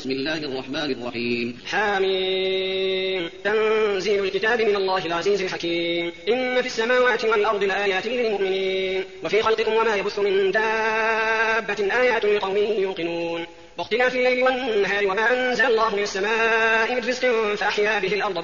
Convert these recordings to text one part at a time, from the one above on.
بسم الله الرحمن الرحيم. حاميم. تنزيل الكتاب من الله العزيز الحكيم. إن في السماوات والأرض لآيات للمؤمنين وفي خلقكم وما يبث من دابة آيات لقوم يوقنون واختلاف الليل والنهار وما أنزل الله من السماء من رزق فأحيا به الأرض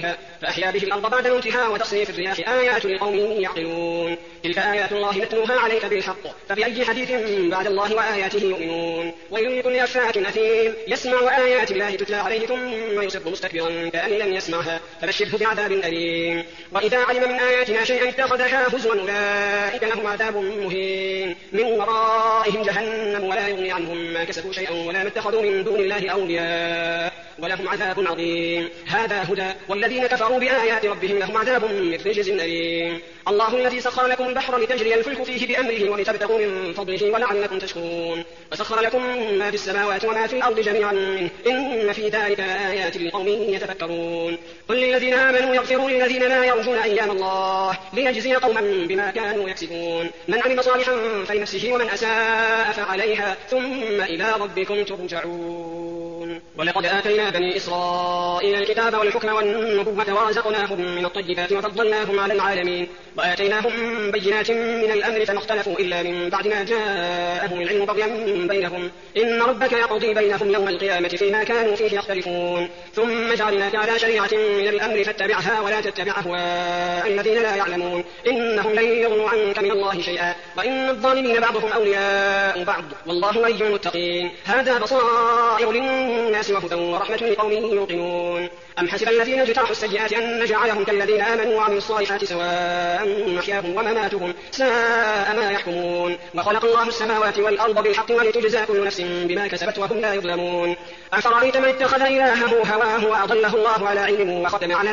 بعد موتها وتصريف الرياح آيات لقوم يعقلون تلك آيات الله نتلوها عليك بالحق فبأي حديث بعد الله وآياته يؤمنون ويل لكل أفاك أثيم يسمع آيات الله تتلى عليه ثم يصر مستكبرا كأن لم يسمعها فبشره بعذاب أليم وإذا علم من آياتنا شيئا اتخذها هزوا أولئك لهم عذاب مهين من ورائهم جهنم ولا يغني عنهم ما كسبوا شيئا ولا ما اتخذوا من دون الله أولياء ولهم عذاب عظيم هذا هدى والذين كفروا بآيات ربهم لهم عذاب من رجز أليم الله الذي سخر لكم البحر لتجري الفلك فيه بأمره ولتبتغوا من فضله ولعلكم تشكرون وسخر لكم ما في السماوات وما في الأرض جميعا منه إن في ذلك آيات لقوم يتفكرون قل للذين آمنوا يغفروا للذين لا يرجون أيام الله ليجزي قوما بما كانوا يكسبون من عمل صالحا فلنفسه ومن أساء فعليها ثم إلى ربكم ترجعون ولقد آتينا بني إسرائيل الكتاب والحكم والنبوة ورزقناهم من الطيبات وفضلناهم على العالمين وآتيناهم بينات من الأمر فما اختلفوا إلا من بعد ما جاءهم العلم بغيا بينهم إن ربك يقضي بينهم يوم القيامة فيما كانوا فيه يختلفون ثم جعلناك على شريعة من الأمر فاتبعها ولا تتبع أهواء الذين لا يعلمون إنهم لن يغنوا عنك من الله شيئا وإن الظالمين بعضهم أولياء بعض والله ولي المتقين هذا بصائر للناس وهدى ورحمة لقوم يوقنون أم حسب الذين اجترحوا السيئات أن نجعلهم كالذين آمنوا وعملوا الصالحات سواء محياهم ومماتهم ساء ما يحكمون وخلق الله السماوات والأرض بالحق ولتجزى كل نفس بما كسبت وهم لا يظلمون أفرأيت من اتخذ إلهه هواه وأضله الله على علم وختم على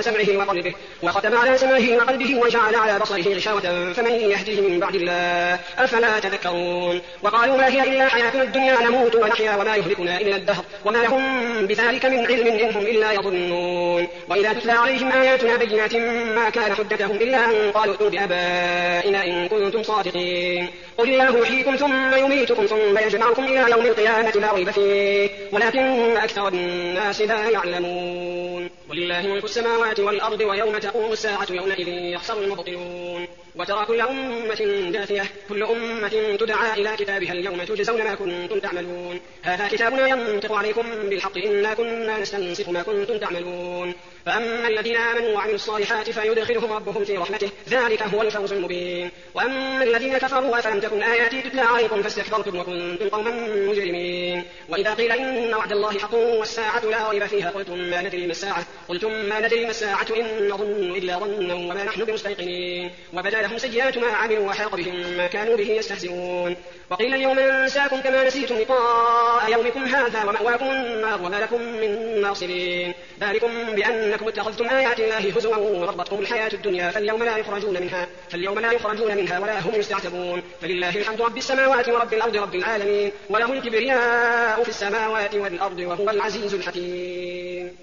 سمعه وقلبه وجعل على بصره غشاوة فمن يهديه من بعد الله أفلا تذكرون وقالوا ما هي إلا حياتنا الدنيا نموت ونحيا وما يهلكنا إلا الدهر وما لهم بذلك من علم إنهم إلا يظنون وإذا تتلى عليهم آياتنا بينات ما كان حجتهم إلا أن قالوا ائتوا بآبائنا إن كنتم صادقين قل الله يحييكم ثم يميتكم ثم يجمعكم إلى يوم القيامة لا ريب فيه ولكن أكثر الناس لا يعلمون ولله ملك السماوات والأرض ويوم تقوم الساعة يومئذ يخسر المبطلون وترى كل أمة جاثية كل أمة تدعى إلى كتابها اليوم تجزون ما كنتم تعملون هذا كتابنا ينطق عليكم بالحق إنا كنا نستنسخ ما كنتم تعملون فأما الذين آمنوا وعملوا الصالحات فيدخلهم ربهم في رحمته ذلك هو الفوز المبين وأما الذين كفروا أفلم تكن آياتي تتلى عليكم فاستكبرتم وكنتم قوما مجرمين وإذا قيل إن وعد الله حق والساعة لا ريب فيها قلتم ما ندري ما الساعة إن نظن إلا ظنا وما نحن بمستيقنين وبدا لهم سيئات ما عملوا وحاق بهم ما كانوا به يستهزئون وقيل اليوم ننساكم كما نسيتم لقاء يومكم هذا ومأواكم النار وما لكم من ناصرين ذلكم بأنكم اتخذتم آيات الله هزوا وغرتكم الحياة الدنيا فاليوم لا يخرجون منها ولا هم يستعتبون فلله الحمد رب السماوات ورب الأرض رب العالمين وله الكبرياء في السماوات والأرض وهو العزيز الحكيم.